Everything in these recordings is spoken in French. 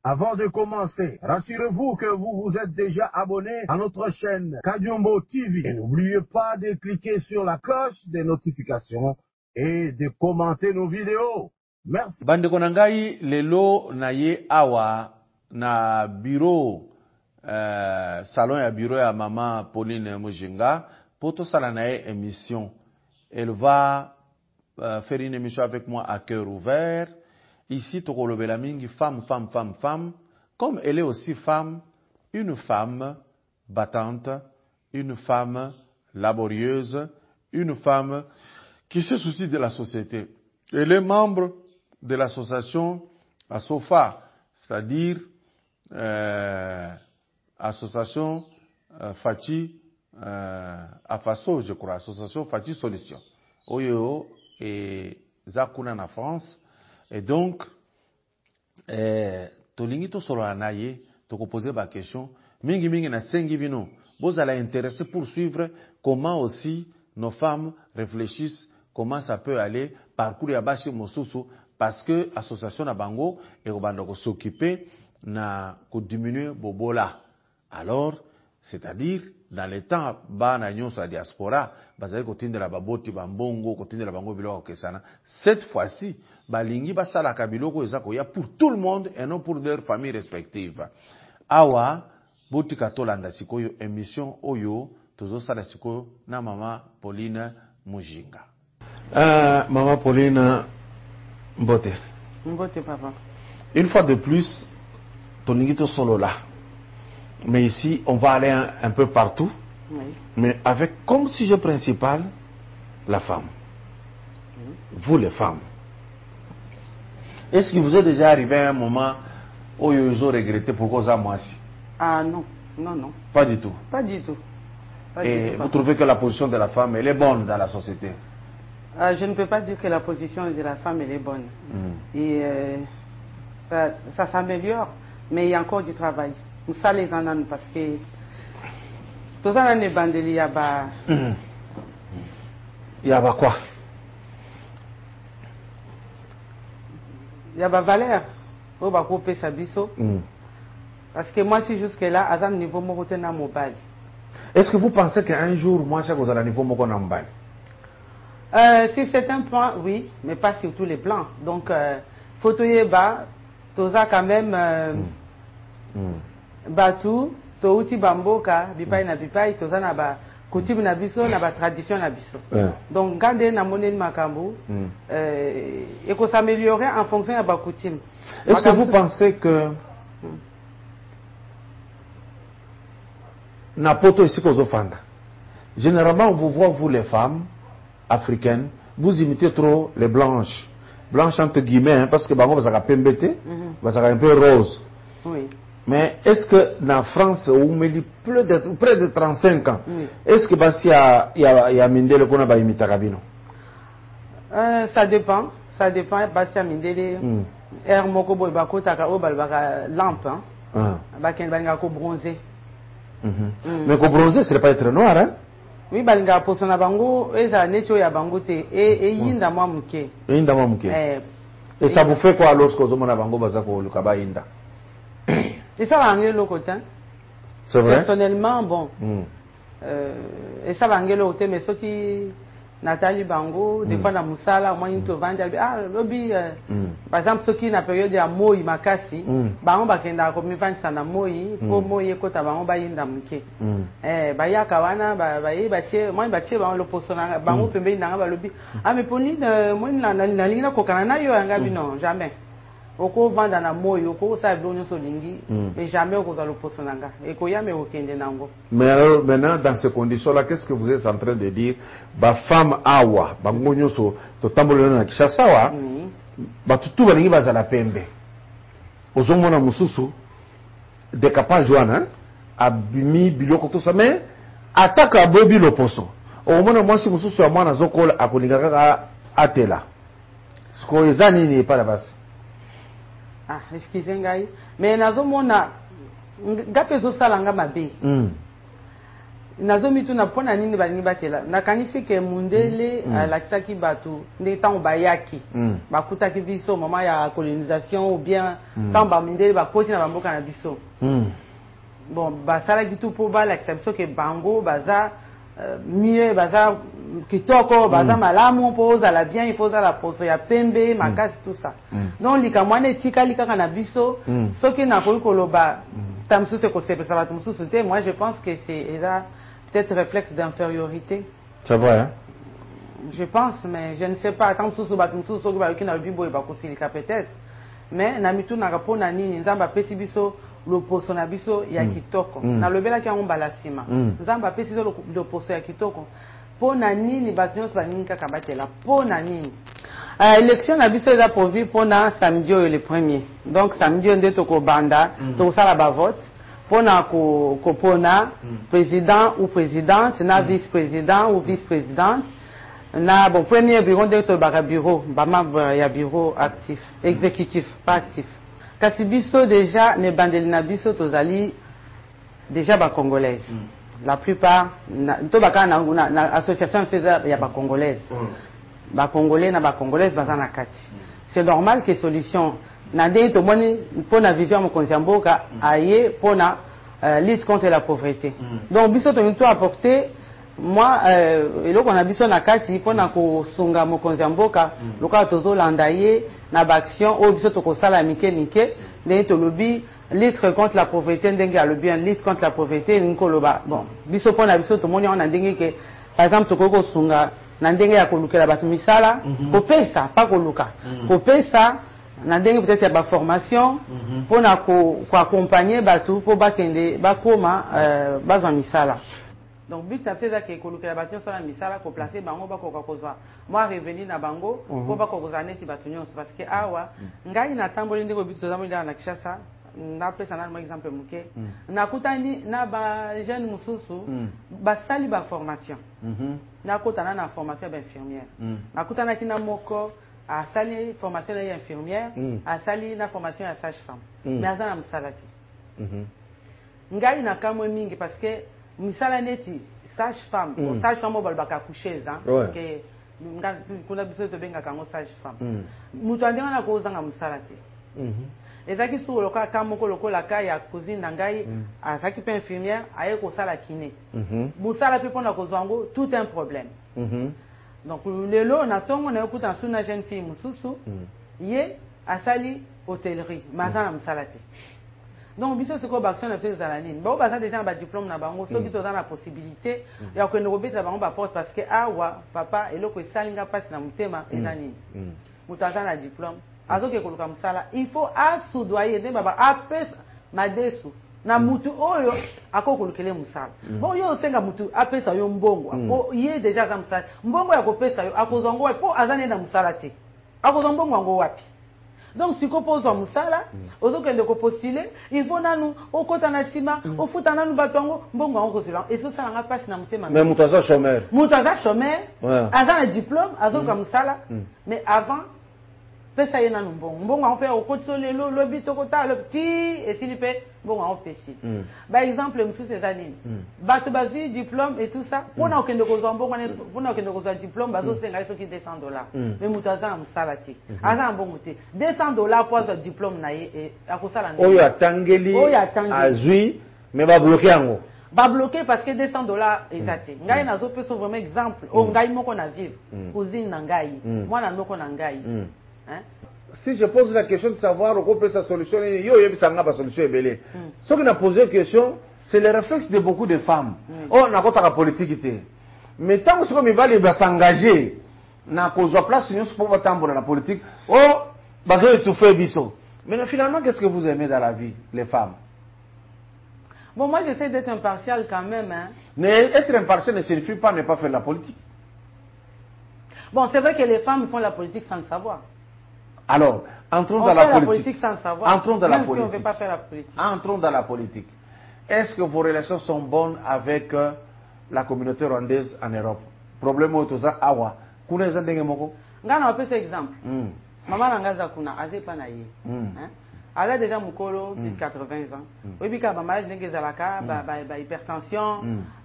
Avant de commencer, rassurez-vous que vous vous êtes déjà abonné à notre chaîne Kadiombo TV. Et n'oubliez pas de cliquer sur la cloche des notifications et de commenter nos vidéos. Merci. Bande konangai lelo na ye awa na bureau salon ya bureau ya maman Pauline Mujinga poto sala na ye émission. Elle va faire une émission avec moi à cœur ouvert. Ici, Tokolobela mingi, femme. Comme elle est aussi femme, une femme battante, une femme laborieuse, une femme qui se soucie de la société. Elle est membre de l'association ASOFA, c'est-à-dire association Fati Afaso, je crois, association Fati Solution. Oyo et Zakuna na France. Et donc, tolingi to solo anaye, to poser ma question. Mingi na sengi bino. Vous allez intéresser pour suivre comment aussi nos femmes réfléchissent, comment ça peut aller, parcours ya bashi mosusu, parce que association na bango, et ko s'occuper na ko diminuer bobola. Alors, c'est-à-dire, dans les temps, bana nyonso la diaspora, bazali kotindela baboti bambongo, kotindela bango biloko kesana. Cette fois-ci, balingi basala kabiloko ezako ya pour tout le monde et non pour leurs familles respectives. Awa, boti katolanda sikoyo émission oyo, tozo sala sikoyo na mama Pauline Mujinga. Maman Pauline Mbote. Mbote papa. Une fois de plus, tolingi to solo là. Mais ici, on va aller un peu partout, oui. Mais avec comme sujet principal, la femme. Oui. Vous les femmes. Est-ce qu'il vous est déjà arrivé un moment où vous avez regretté pourquoi ça moi aussi? Ah non. Pas du tout. Pas du tout. Et vous trouvez que la position de la femme, elle est bonne dans la société? Je ne peux pas dire que la position de la femme, elle est bonne. Et ça s'améliore, mais il y a encore du travail. Ça les en parce que tout ça les bandeli yaba. Yaba quoi? Yaba valeur. On va couper sa biseau. Parce que moi, si jusque là, à un niveau mokote na mobile. Est-ce que vous pensez qu'un jour, moi, je vais à niveau mokote na mobile? Si c'est un point, oui, mais pas sur tous les plans. Donc, photo yeba, tout ça quand même. Batu touti bamboka bipai na bipai tozana ba coutume na biso na ba tradition na biso. Donc quand na monene makambo et qu'on s'améliorer en fonction de ba coutume. Est-ce que vous pensez que na poto ici qu'on offanda? Généralement on vous voit vous les femmes africaines, vous imitez trop les blanches entre guillemets hein, parce que bango bazaka pembete, bazaka un peu rose. Oui. Mais est-ce que dans France, on me dit près de 35 ans, est-ce que il y a Mindele qu'on a imité Kabino? Ça dépend. Basi Mindele, air moko boy bako taka o balbaka lampe, baken banga ko bronzé. Mais ko bronzé, c'est pas être noir, hein? Oui, banga posona bango, eza necho ya bango te et yinda mwa muke. Yinda mwa muke. Et ça vous fait quoi lorsque vous avez bango bazako lukaba yinda? Et ça va enlever le côté. C'est vrai. Personnellement, bon. Et ça va enlever le côté, mais ceux qui Nathalie Bango, des fois dans Moussala, moi ils te vendent lobby. Par exemple, ceux qui na période de Moï Makasi, Bango bakenda comme vendre ça na Moï, pour Moï kota Bango ba yinda muke. Baya kawana baye batie, moi batie Bango le posona Bango pembe na ba lobby. Ah mais pour ni moi na linga kokana na yo ngabi non, jamais. Oko vanda na moyo oko sa blonyo solingi mais jamais oko za le posonanga et ko yame okende nango. Mais alors maintenant dans ces conditions là qu'est-ce que vous êtes en train de dire ba femme awa bango nyoso to tambolona na Kinshasa wa ba tutu balingi bazala pembe ozomona mususu de capa joana abimi biloko to ça mais attaque abobi le poso omona mwasi mususu ya mwana zokola akolinga kaka atela sko ezani ni pas la base. Ah, excusez-moi. Mais nazomona ngapezo salanga mabe. nazomi tu na pona nini balingi batela nakanisi ke mundele alakisaki batu nde tango bayaki bakutaki biso mama ya colonisation ou bien tango bamindele bakoti na bamboka na biso bon basalaki tu po balakisa biso ke bango baza mieux baza kitoko baza malamu po ozala bien il faut ozala poso ya pembe makasi tout ça donc likambo wana etikali kaka na biso soki nakoki koloba ta mosusu ekosepesa bato mosusu te moi je pense que c'est peut-être réflexe d'infériorité. C'est vrai, hein? Je pense, mais je ne sais pas. Tant que tout ce qui na bibo et bakosilika peut-être. Mais na mitu na rapo na nini nzamba pesi biso le poso na biso ya kitoko. Na lobela ki ngomba la sima. Nzamba pesi le poso ya kitoko. Po na nini batnyos baningi kaka batela. Po na nini. Élection na biso eza prévu pour na samedi le premier. Donc samedi nde toko banda, to sala ba vote. Pona pona président ou présidente, na vice-président ou vice-présidente, na bon premier bureau de tolbaka bureau, bama ya bureau actif, exécutif, pas actif. Kasi biso déjà ne bandeli na biso tozali déjà ba congolaise. La plupart to baka na association faisait ya ba congolaise. Ba congolais na ba congolaise bazana kati. C'est normal que solution nande to moni pona vision mo konzamboka aye pona lutte contre la pauvreté. Donc biso to to apporter moi eloko na biso na kati pona ko sunga mo konzamboka loka tozo landaye na ba action o biso to ko sala mike nde to lobi lutte contre la pauvreté ndenge ya lobi lutte contre la pauvreté nkoloba bon biso pona biso to moni on ndenge ke par exemple to ko sunga na ndenge ya kolukela bato misala kopesa pas koluka kopesa na ndenge peut-être ya ba formation pour na ko accompagner bato pour bakende bakoma bazwa misala. Donc but na pesa ke kolukela bato nyonso na misala ko placer bango bakoka kozwa moi revenu na bango po bakoka neti bato nyonso parce que awa ngai na tamboli ndeko bitu tozamoli na Kinshasa na pesa na exemple muke nakutani na ba jeune mususu basali ba formation nakutana na formation ba infirmière nakutana kina moko a sali formation ya infirmière a sali na formation ya sage-femme mais azana msalati ngai na kamwe mingi parce que misala neti sage-femme sage-femme balbaka coucheuse que kuna biso to benga kango sage-femme mutu andinga na kozanga msalati ezaki sur loka kamoko lokola ka ya cousine na ngai azaki pe infirmière aye ko sala kiné musala pe pona kozwango tout un problème. Donc lelo na tongo na yokuta suna jeune fille mususu ye asali hôtellerie mazana msalati. Donc biso siko ba action na fait za nini ba baza déjà ba diplôme na bango soki to za na possibilité ya ko ndobeta bango ba porte parce que awa papa eloko esalinga passe na mutema ezani mutaza na diplôme azoke koluka msala il faut asoudoyer de baba apesa madesu na mutu oyo akokolukele musala bon yo senga mutu apesa yo mbongo po ye déjà za musala mbongo ya kopesa yo akozongo po azane na musala te akozongo mbongo wapi. Donc si ko pozo musala ozokende ko postuler il faut nanu okota na sima ofuta nanu batongo mbongo akozela et ça sala nga passe na mutema mais mutaza chômeur azana diplôme azoka musala mais avant pesa yena mbongo on peut okotso lelo lobi tokota le petit et s'il peut bon on pesi par exemple monsieur Cézanine bato bazi diplôme et tout ça pona okende kozwa mbongo pona okende kozwa diplôme bazo senga soki $200 mais mutaza msalati aza mbongo te $200 pour le diplôme na ye akosala ndenge oyo atangeli azui mais ba bloquer yango ba bloquer parce que $200 ezate ngai nazo peso vraiment exemple o ngai moko na vivre cousine na ngai mwana moko na ngai. Si je pose la question de savoir où peut sa solution, yo yebisanga ba solution ebele. Ce qui n'a posé question, c'est le réflexe de beaucoup de femmes. Oh, na kota la politique té. Mais tant que ce comme va s'engager na kozwa place nyonso pour batambola na politique, oh, bazo étouffer biso. Mais finalement, qu'est-ce que vous aimez dans la vie, les femmes? Bon, moi j'essaie d'être impartial quand même hein. Mais être impartial ne signifie pas ne pas faire la politique. Bon, c'est vrai que les femmes font la politique sans le savoir. Alors, entrons dans la politique sans savoir. Entrons dans la politique. Si on ne veut pas faire la politique. Entrons dans la politique. Est-ce que vos relations sont bonnes avec la communauté rwandaise en Europe? Problème au toza awa. Kuna eza ndenge moko? Ngana wape ce exemple. Mama nangaza kuna azepa na ye. Elle a déjà mukolo plus de 80 ans. Oui, puis quand maman n'est zalaka, hypertension,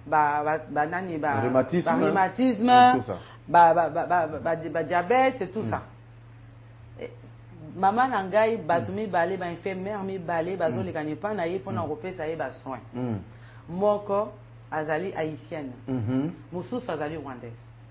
rhumatisme, diabète, et tout ça. Maman nangai batumi balé ba infirmière mi balé bazo le kanye pa na ye pona kopesa ye ba soin. Moko azali haïtienne. Mususu azali rwandaise.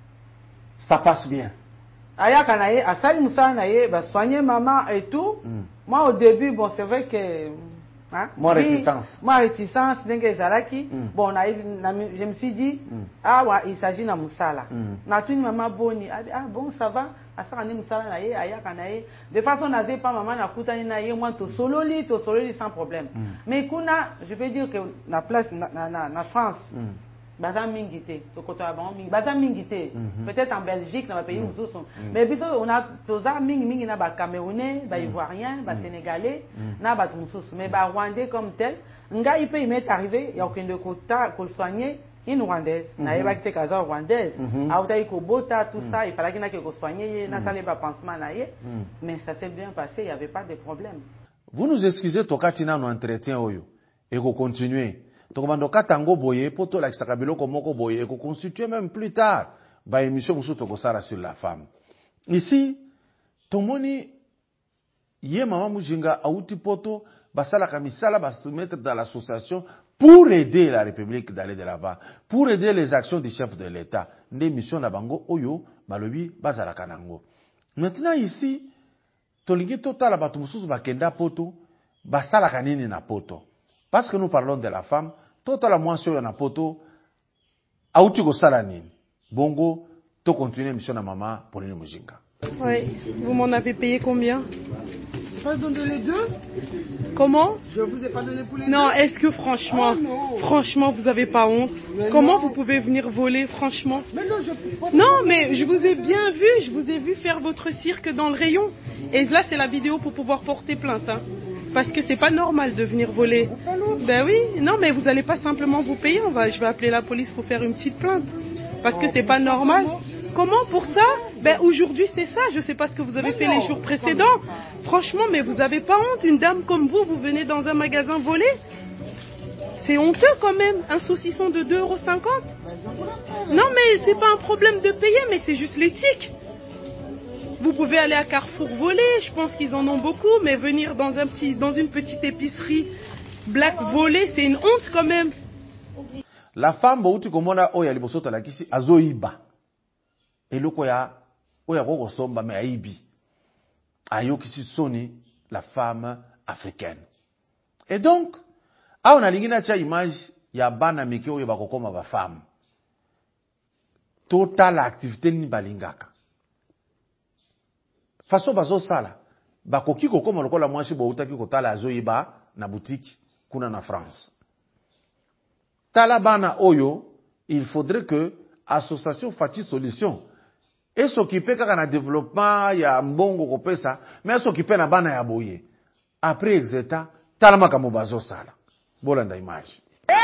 Ça passe bien. Aya kanaye asali musala na ye ba soigner maman et tout. Moi au début bon c'est vrai que hein, moi réticence ndenge ezalaki. Bon je me suis dit ah ouais, il s'agit na musala. Na tuni maman boni ah bon ça va asaka ni musala na ye aya kanaye de façon nazé pas maman na kutani na ye moi to sololi sans problème. Mais kuna je veux dire que na place na France Bazam mingité, Bazam mingité. Peut-être en Belgique, dans le pays où nous sommes. Mais puis on a tous les ming na ba Camerounais, ba Ivoiriens, ba Sénégalais, na ba Tumusus. Mais ba Rwandais comme tel, nga il peut y mettre arrivé, il y a aucun de quota pour soigner une Rwandaise. Na yeba kite kaza Rwandaise. Aouta iko bota tout ça, il fallait qu'il na que soigner, na tale ba pansement na ye. Mais ça s'est bien passé, il y avait pas de problème. Vous nous excusez tokatina no entretien oyo et go continuer. Donc, tango boye, poto la kisakabilo komoko boye, et constituer même plus tard, ba émission musu tokosara sur la femme. Ici, tomoni, ye mama mujinga, auti poto, basala kamisala, ba se mettre dans l'association pour aider la République d'aller de l'avant, pour aider les actions du chef de l'État. Des missions na bango, oyo, balobi, bazala kanango. Maintenant, ici, tolingi total batu musu bakenda poto, basala kanini na poto. Parce que nous parlons de la femme, toute la moisson na poto, auti go salani. Bongo, to continuer mission na maman pour les mujinga. Oui, vous m'en avez payé combien? Je vous donne les deux. Comment? Je vous ai pas donné pour les deux. Non, est-ce que franchement, franchement, vous avez pas honte? Mais comment non. Vous pouvez venir voler, franchement? Mais non, non, mais je vous ai bien vu, je vous ai vu faire votre cirque dans le rayon. Et là, c'est la vidéo pour pouvoir porter plainte. Hein. Parce que c'est pas normal de venir voler. Ben oui, non, mais vous n'allez pas simplement vous payer. Je vais appeler la police pour faire une petite plainte. Parce que c'est pas normal. Comment pour ça? Ben aujourd'hui c'est ça. Je sais pas ce que vous avez fait les jours précédents. Franchement, mais vous avez pas honte? Une dame comme vous venez dans un magasin voler? C'est honteux quand même. Un saucisson de 2,50 €. Non, mais c'est pas un problème de payer, mais c'est juste l'éthique. Vous pouvez aller à Carrefour voler, je pense qu'ils en ont beaucoup, mais venir dans une petite épicerie black voler, c'est une honte quand même. La femme, bauti komona oya libosoto la kisi azoiba. Eloko ya oya koko somba me aibi. Ayo kisi soni la femme africaine. Et donc, a on a lingina cha image ya bana miki oyo bakokoma ba femme. Total activité ni balingaka. Faso bazo sala bakoki kokoma lokola mwasi boutaki kotala azoyiba na boutique kuna na France. Tala bana oyo, il faudrait que association Fati Solution et s'occuper kaka na développement ya mbongo kopesa, mais s'occuper na bana ya boye. Après exeta, tala makambo bazo sala. Bolanda image.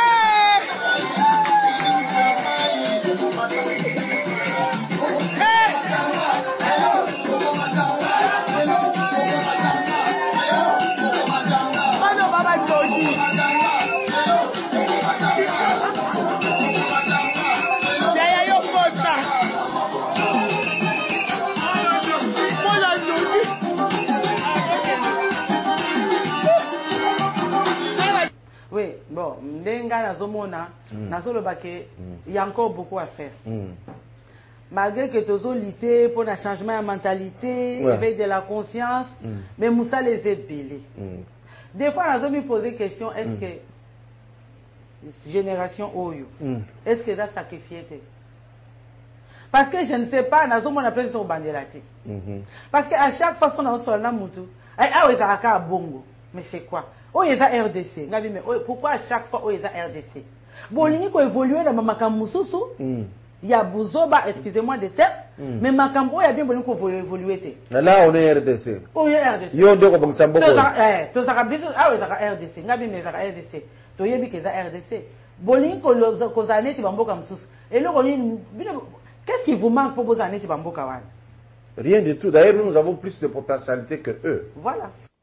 Oui, bon, ndenga nazomona, nazoloba que il y a encore beaucoup à faire. Malgré que tozo lité pour un changement de mentalité, éveil de la conscience, mais Moussa les est belés. Des fois, nous me poser question, est-ce que génération Oyo, est-ce que ça sacrifié? Parce que je ne sais pas, nous avons appelé ton bandelati. Parce qu'à chaque fois qu'on a un soldat moutou, ah oui, ça a bongo. Mais c'est quoi? Oh, il y a RDC. Pourquoi à chaque fois, oh, il y a RDC? Bon, il y a évolué dans Makamoussousou. Il y a Bouzoba, excusez-moi de tête. Mais Makambo, il y a bien évolué. Là, on est RDC. Oh, il y a RDC. Il y a deux comme ça. Ah oui, ça a RDC. Ngabi, mais ça a RDC. Tu y a bien que ça RDC. Bolin, qu'on a né, tu vas m'boka moussous. Et là, qu'est-ce qui vous manque pour vous années, tu vas m'boka wan? Rien du tout. D'ailleurs, nous avons plus de potentialité que eux. Voilà.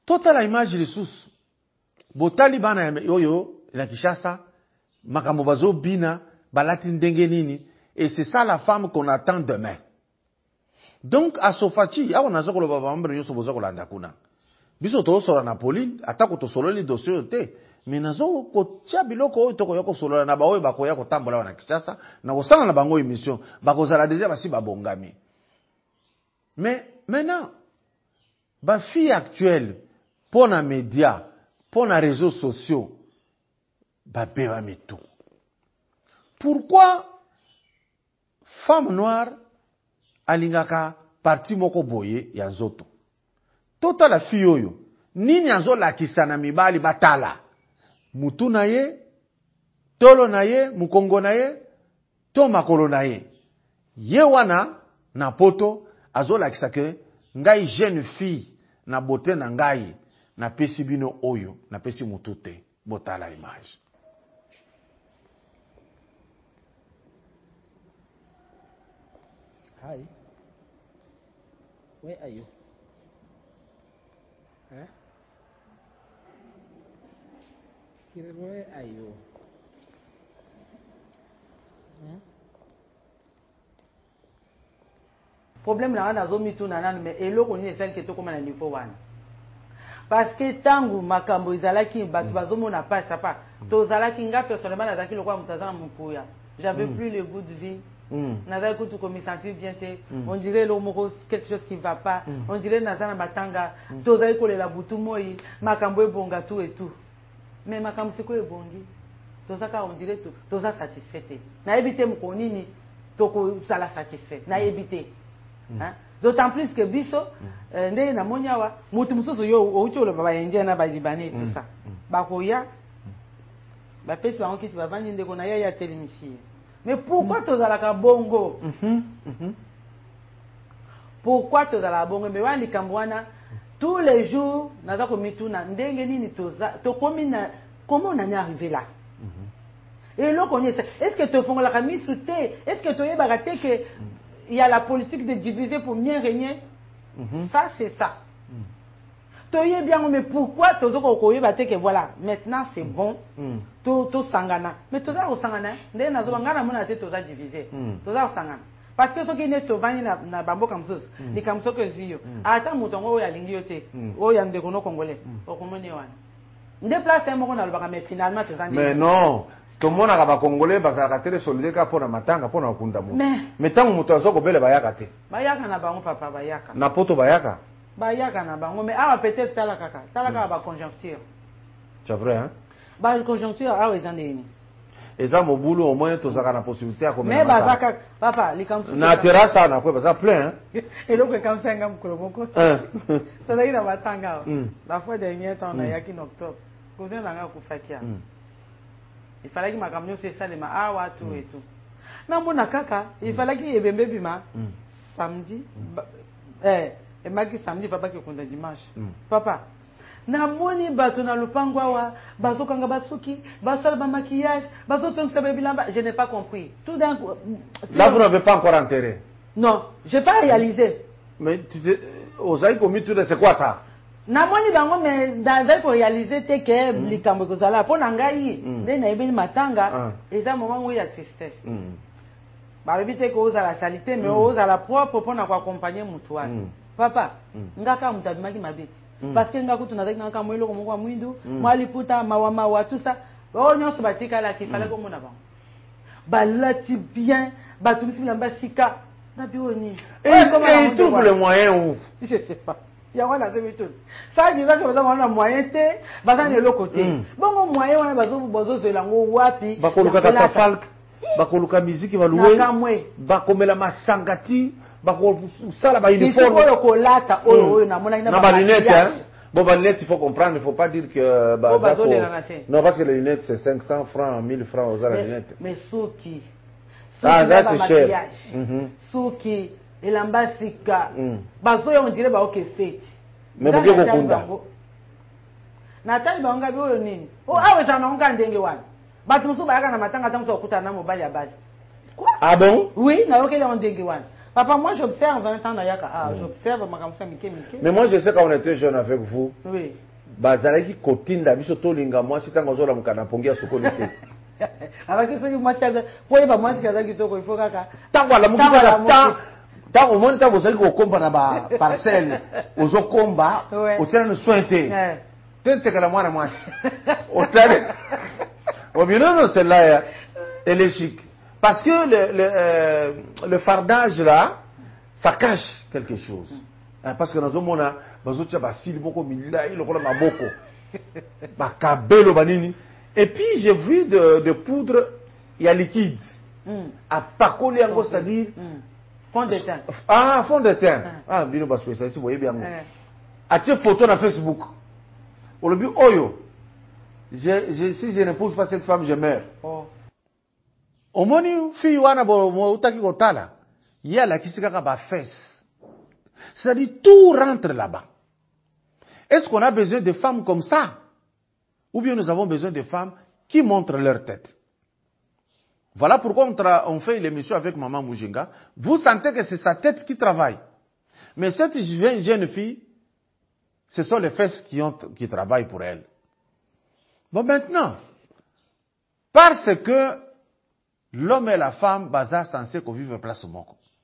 Totala image lisusu. Botali bana yoyo na Kinshasa, makambo bazo bina, balati ndenge nini, et c'est ça la femme qu'on attend demain. Donc à Sofati, on a zoko lo baba mambre yoso bozo ko landa kuna. Biso to solo na Pauline, atako to solo li dossier te. Mais nazo ko tia biloko oyo to ko yoko solo na ba oyo ba ko ya ko tambola na Kinshasa, na ko sala na bango émission, ba ko zala déjà basi ba bongami. Mais maintenant, ba fille actuelle, pour na média, pour na réseaux sociaux, ba beba mitou. Pourquoi femme noire alingaka parti moko boye ya nzoto? Tota la fille oyo, nini azo lakisa na mibali batala? Mutu na ye, tolo na ye, mukongo na ye, to makolo na ye. Ye wana na poto azo lakisa ke ngai jeune fille na bote na ngai na pesi bino oyo, na pesi mutu te. Botala image. Hi. Where are you? Huh? Where are you? Huh? Problème là on a zomi tout nanan mais eloko ni esali keto comme na niveau wana. Parce que tangu makambo izalaki batu bazomo na pas ça pas. Tozalaki nga personnellement nazaki lokwa mutazana mukuya. J'avais plus le goût de vie. Nazaki kutu ko me sentir bien te. On dirait l'homo quelque chose qui va pas. On dirait nazana batanga. Tozali ko lela butu moi makambo ebonga tout et tout. Mais makambo siko ebongi. Tozaka on dirait tout. Toza satisfait. Na ebité mukonini toko sala satisfait. Na ebité. Hein? D'autant plus que biso ndé na monyawa mutu mususu yo oucho le baba indien na ba libanais tout ça bakoya ba pesi bango kiti ba vandi ndeko na ya télémisie. Mais pourquoi tozalaka bongo? Pourquoi tozalaka bongo? Mais wali kambwana tous les jours naza ko mituna ndenge nini toza to komi na comment on en est arrivé là? Et là qu'on est-ce que te font la camise sauter? Est-ce que tu es baraté que il y a la politique de diviser pour mieux régner? Ça, c'est ça. Tu es bien, mais pourquoi tu as dit que voilà, maintenant c'est bon, tu sangana. Mais tu as sangana, tu as divisé. Tu as sangana. Parce que ce qui est venu na bambo comme ça, les comme ça que je attends, mouton, ya lingiote, ya ndekono congolais, au communion. Déplacer mon mais finalement, tu as dit. Mais non. Tout le monde a congolais parce que télé solidaire pour na matanga pour na kunda mu. Mais tant mutu azoko bele bayaka te. Bayaka na bango papa bayaka. Na poto bayaka. Bayaka na bango mais ah peut-être ça la kaka. Ça la kaka ba conjoncture. C'est vrai hein? Ba conjoncture ah ils en est. Et ça mon boulot au moins tu as la possibilité à comme. Mais bazaka papa les comme ça. Na terrasse ça na quoi parce que plein hein. Et donc comme ça ngam kolomoko. Ça d'ailleurs na matanga. La fois dernière temps na yaki en octobre. Cousin na nga kufakia. Il fallait que ma camion c'est ça les ma awa tout et tout. Na mbona kaka, il fallait que yebembe bima samedi et maki samedi papa qui konda dimanche. Papa, na moni bato na lupango awa, bazo kanga basuki, basala ba maquillage, bazo tonsa bilamba, je n'ai pas compris. Tout d'un coup. Là vous n'avez pas encore enterré. Non, j'ai pas réalisé. Mais tu sais aux aïe commis tout c'est quoi ça? Namoni bango mais dans pour réaliser te que likambo kozala po na ngai nde na ebeni matanga eza moment où il y a tristesse ba bibite ko oza la salité mais oza la propre pour na ko accompagner mutu wana papa ngaka mutabimaki mabeti parce que ngaku tunazaki ngaka mwelo ko mwa mwindu mwali puta mawa tout ça o nyonso batika la ki fallait ko mona bango balati bien batumisi bilamba sika na bioni et trouve le moyen où je sais pas. Il y a un tout. Ça dit que vous avez un moyen te, bazan de l'autre côté. Bon moyen on a besoin de lango wapi. Bakoluka katafal, bakoluka musique va louer. Bakomela masangati, bakosala ba uniforme. Il faut kolata oyo na mona ina. Na ba lunettes hein. Bon ba lunettes il faut comprendre, il faut pas dire que non parce que les lunettes c'est 500 francs, 1000 francs aux lunettes. Mais souki. Ah ça c'est cher. Souki elamba sika bazo ya on dirait ba OK fête mais boke ko kunda na tali ba ngabi oyo nini awe sana onga ndenge wana batu musu ba yaka na matanga tangu okuta na mobali ya bali ah bon oui na okele on ndenge wana Papa, moi j'observe 20 ans Nayaka. Ah, j'observe ma kamsa Mike. Mais moi je sais quand on était jeune avec vous. Oui. Bazalaki kotinda biso tolinga moi si tango zola mukana pongia sokolite. Avec ce que moi c'est quoi il va moi c'est qu'il faut kaka. Tango ala mukana ta au moins ta bozali ko komba na ba parcelle ozo komba otela no sointe. Tente kala mwana mwasi. Otale. Au bien non celle-là elle est chic. Parce que le fardage là, ça cache quelque chose. Parce que dans ce monde-là, et puis j'ai vu de poudre, il y a liquide. À Paco, c'est-à-dire. Fond de teint. Ah, fond de teint. Ah, bien, parce que ça, vous voyez bien. À tes photos sur Facebook. Au début, Oyo. Si je n'épouse pas cette femme, je meurs. Omoni fi wana bo utaki kotala yala kisikaka ba fesse. C'est-à-dire tout rentre là-bas. Est-ce qu'on a besoin de femmes comme ça? Ou bien nous avons besoin de femmes qui montrent leur tête? Voilà pourquoi on fait l'émission avec Maman Mujinga. Vous sentez que c'est sa tête qui travaille. Mais cette jeune fille, ce sont les fesses qui travaillent pour elle. Bon, maintenant, parce que l'homme et la femme, baza censé qu'on vive place au monde.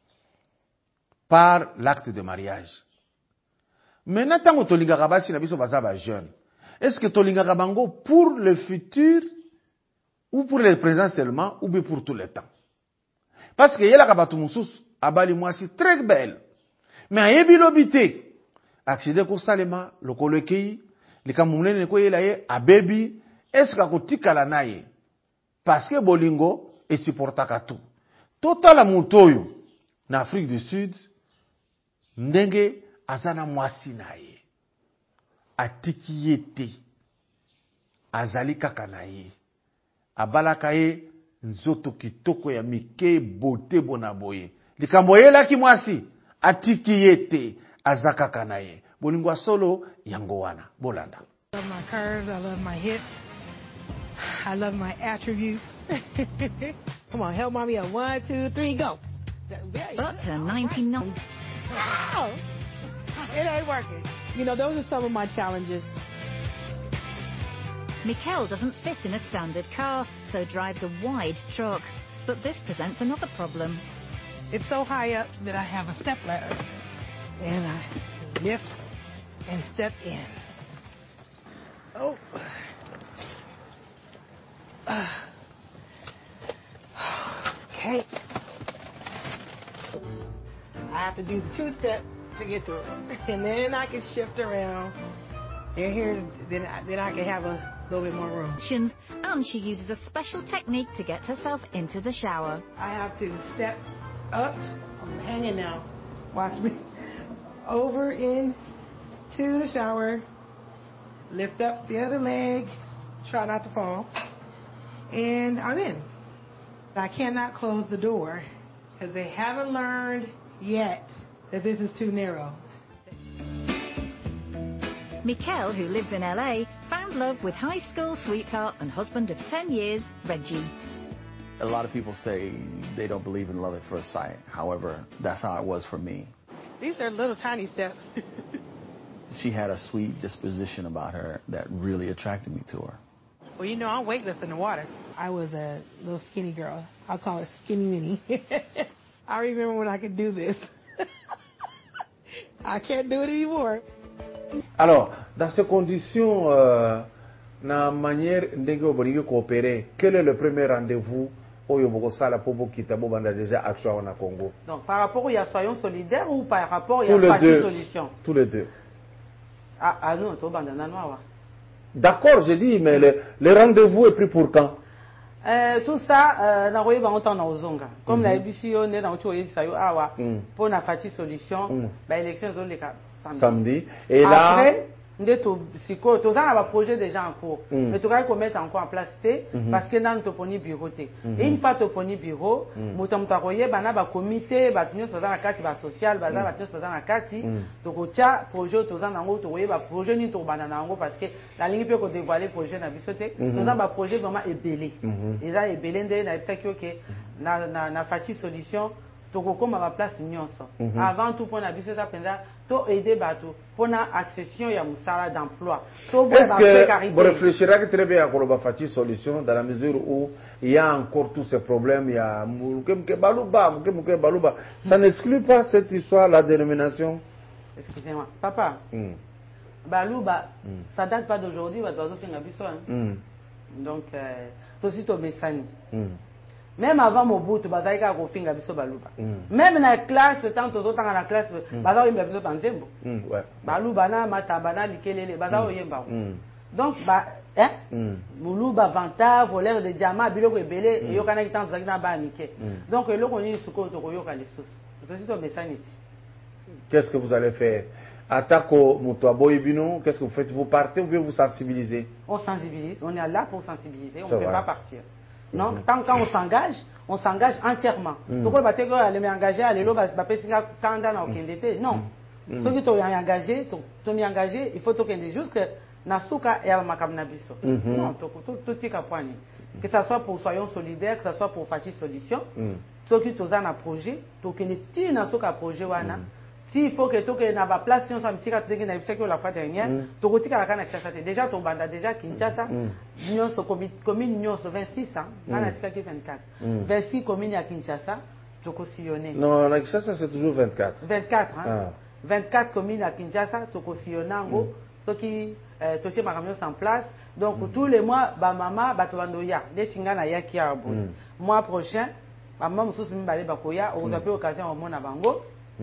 Par l'acte de mariage. Maintenant, tant que tolinga kabasi na biso baza ba jeune. Est-ce que tolinga kabango pour le futur ou pour le présent seulement ou bien pour tout le temps? Parce que yela kabatu musus abali mwasi très belle. Mais ayebi lobité. Accident ko salema lokolo ekei likamumlene ko yela ye abebi est-ce ka kotikala naye? Parce que bolingo et supportaka tout. Total mutoyo na Afrique du Sud ndenge azana mwasi naye atiki yete azali kaka naye abalaka ye nzoto kitoko ya mike bote bona boye likambo yelaki mwasi atiki yete azaka kaka naye bolingwa solo yango wana bolanda. I love my curves, I love my hips, I love my attributes. Come on, help mommy up. 1, 2, 3, go. But to 99. Ow! It ain't working. You know, those are some of my challenges. Mikkel doesn't fit in a standard car, so drives a wide truck. But this presents another problem. It's so high up that I have a step ladder. And I lift and step in. Oh. Okay. I have to do the 2-step to get through. And then I can shift around. And here, then I can have a little bit more room. And she uses a special technique to get herself into the shower. I have to step up. I'm hanging now. Watch me. Over into the shower. Lift up the other leg. Try not to fall. And I'm in. I cannot close the door because they haven't learned yet that this is too narrow. Mikkel, who lives in LA, found love with high school sweetheart and husband of 10 years, Reggie. A lot of people say they don't believe in love at first sight. However, that's how it was for me. These are little tiny steps. She had a sweet disposition about her that really attracted me to her. Well, you know, I'm weightless in the water. I was a little skinny girl. I'll call it skinny mini. I remember when I could do this. I can't do it anymore. Alors, dans ces conditions, na manière ndenge obolingi coopérer, quel est le premier rendez-vous oyo bokosala po bokita bobanda déjà action na Congo? Donc par rapport à soyons solidaires ou par rapport à pas de solution? Tous les deux. Ah non, to banda na noa. D'accord, j'ai dit, mais le rendez-vous est pris pour quand? Tout ça, na roye ba autant na ozonga. Comme la EBC on est dans autre sayo awa pour na fati solution, ba élection zone les samedi. Et là après ndeto siko to za ba projet déjà en cours. Mais to ka mettre encore en place parce que nan to poni bureau té. Et une fois to poni bureau, mutamta roye bana ba comité, ba tunyo so za na kati ba social, ba za ba tunyo so za na kati, to ko tia projet to za na ngo to roye ba projet ni to bana na ngo parce que la ligne peut ko dévoiler projet na bisoté. To za ba projet vraiment ébélé. Et ça ébélé ndé na tsaki OK na fati solution tokokoma ba place nyonso avant tout pona biso ça penza to aider bato pona accession ya musala d'emploi to est-ce que vous réfléchirez très bien à Koloba Fati solution dans la mesure où il y a encore tous ces problèmes, il y a baluba ça n'exclut pas cette histoire la dénomination. Excusez-moi papa baluba ça date pas d'aujourd'hui bato finga biso donc tosi to mesani même avant Mobutu bazalika ko finga biso baluba même na classe tant tozotanga na classe bazawo yemba biso tanzembo baluba na matamba na likelele bazawo yemba donc muluba vanta voleur de diamant biloko ebele eyokana kitanzo zaki na ba mike donc eloko ni suko to koyoka lisusu tosi to mesaniti. Qu'est-ce que vous allez faire? Atako Mutuabo Ibino, qu'est-ce que vous faites? Vous partez ou bien vous sensibilisez? On sensibilise, on est là pour sensibiliser, on ne peut pas partir. Non, tant qu'on on s'engage entièrement. Donc, on va aller engager, aller là, non. Ceux qui sont engagés, il faut que juste Nasuka et Makabnabiso. Non, tout est point. Que ce soit pour Soyons Solidaires, que ce soit pour Fati Solution, ceux qui sont en projet, donc il y a Nasuka projet. S'il faut que tu aies une place, si on s'est dit la fois dernière, tu as déjà ton banda, déjà Kinshasa, commune Union 26 ans, 24. 26 communes à Kinshasa, tu as sillonné. Non, la Kinshasa c'est toujours 24. 24, hein? 24 communes à Kinshasa, tu as sillonné, ceux qui touchent ma camion en place. Donc tous les mois, maman, Batobandoya, des Tingana Yaki à Abou. Mois prochain, maman, Moussous Mbale Bakoya, on a eu l'occasion au Mona Bango.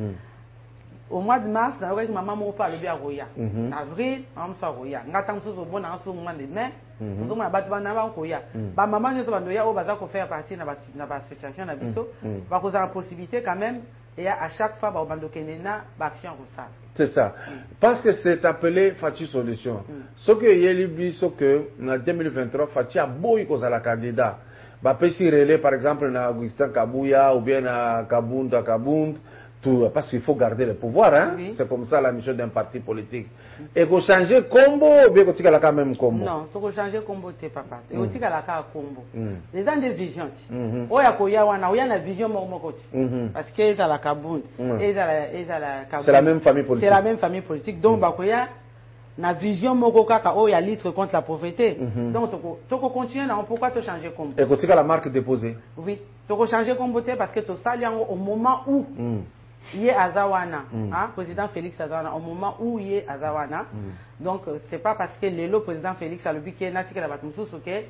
Au mois de mars, maman m'a parlé de Roya. En avril, maman soit Roya. N'attends pas au bon en ce moment de mai. Nous avons battu en Roya. Maman nous avons dit au bazar qu'on fait partie de l'association Nabiso. Va causer la possibilité quand même et à chaque fois au bando Kenena action ça. C'est ça. Parce que c'est appelé Fati Solution. Ce que Yelibi, ce que en 2023 Fati a beau cause à la candidat. Bah si relais par exemple na Augustin Kabuya ou bien na Kabund. Tout, parce qu'il faut garder le pouvoir, hein? Oui. C'est comme ça la mission d'un parti politique. Et qu'on change combo ou bien qu'on tire la même combo? Non, tu peux changer combo, t'es papa. Et on tire la combo. Les gens des visions. Oya koya wana, oya na vision mormokoti. Parce qu'ils ont la kaboun, ils ont la kaboun. C'est la même famille politique. C'est la même famille politique. Donc bakoya na vision mokokaka oya lutte contre la pauvreté. Donc tu peux continuer là, pourquoi te changer combo? Et qu'on tire la marque déposée? Oui, tu peux changer combo parce que tu sali au moment où il est Azawana, président Félix Azawana, au moment où il est Azawana. Donc, c'est pas parce que le président Félix a le but qu'il y a que la Batmoussous,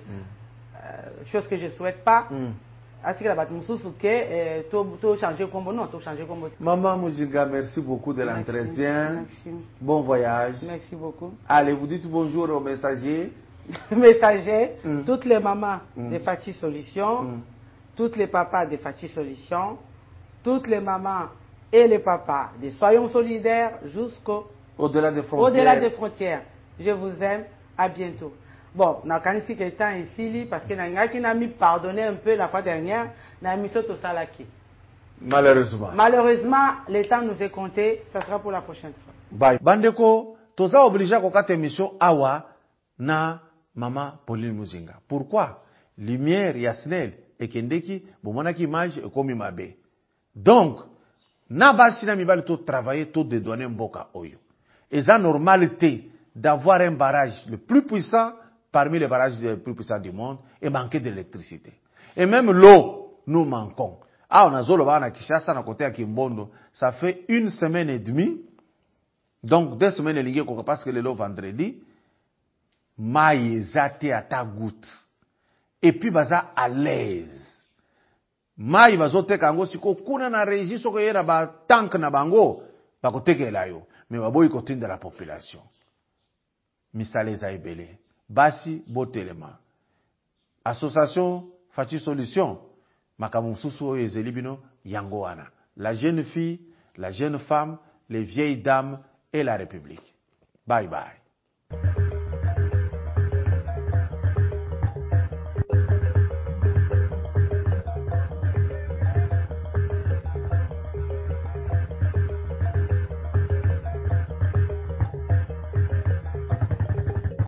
chose que je ne souhaite pas. Que la Batmoussous, tout changer combo, non, tout changer combo. Maman Muzinga, merci beaucoup de l'entretien. Bon voyage. Merci beaucoup. Allez, vous dites bonjour aux messagers. Messagers, toutes les mamans de Fati Solution, toutes les papas de Fati Solution, toutes les mamans et les papas de Soyons Solidaires jusqu'au-delà des frontières. Au-delà des frontières. Je vous aime. À bientôt. Bon, on a quand même quelqu'un ici parce que nous avons pardonné un peu la fois dernière. Nous avons mis ça au salaki. Malheureusement. Malheureusement, le temps nous est compté. Ça sera pour la prochaine fois. Bye. Bandeko, toza obligé à faire émission awa na Mama Pauline Muzinga. Pourquoi? Lumière Yasnel et Kendeki, bomonaki image et comme mabe. Donc, na basi na mibali to travailler to dédouaner mboka oyo. Et ça normalité d'avoir un barrage le plus puissant parmi les barrages les plus puissants du monde et manquer d'électricité. Et même l'eau, nous manquons. Ah, on a zolo ba na Kinshasa na côté à Kimbondo, ça fait 1 semaine et demie. Donc 2 semaines et demie parce que le vendredi, maï zate à ta goutte. Et puis baza à l'aise. Mai bazoteka yango siko kuna na régie soko yera ba tank na bango bakotekela yo mais baboyi kotinda la population misale za ebele basi botelema association Fati Solution makamu susu oyo ezeli bino yango wana la jeune fille, la jeune femme, les vieilles dames et la République. Bye bye.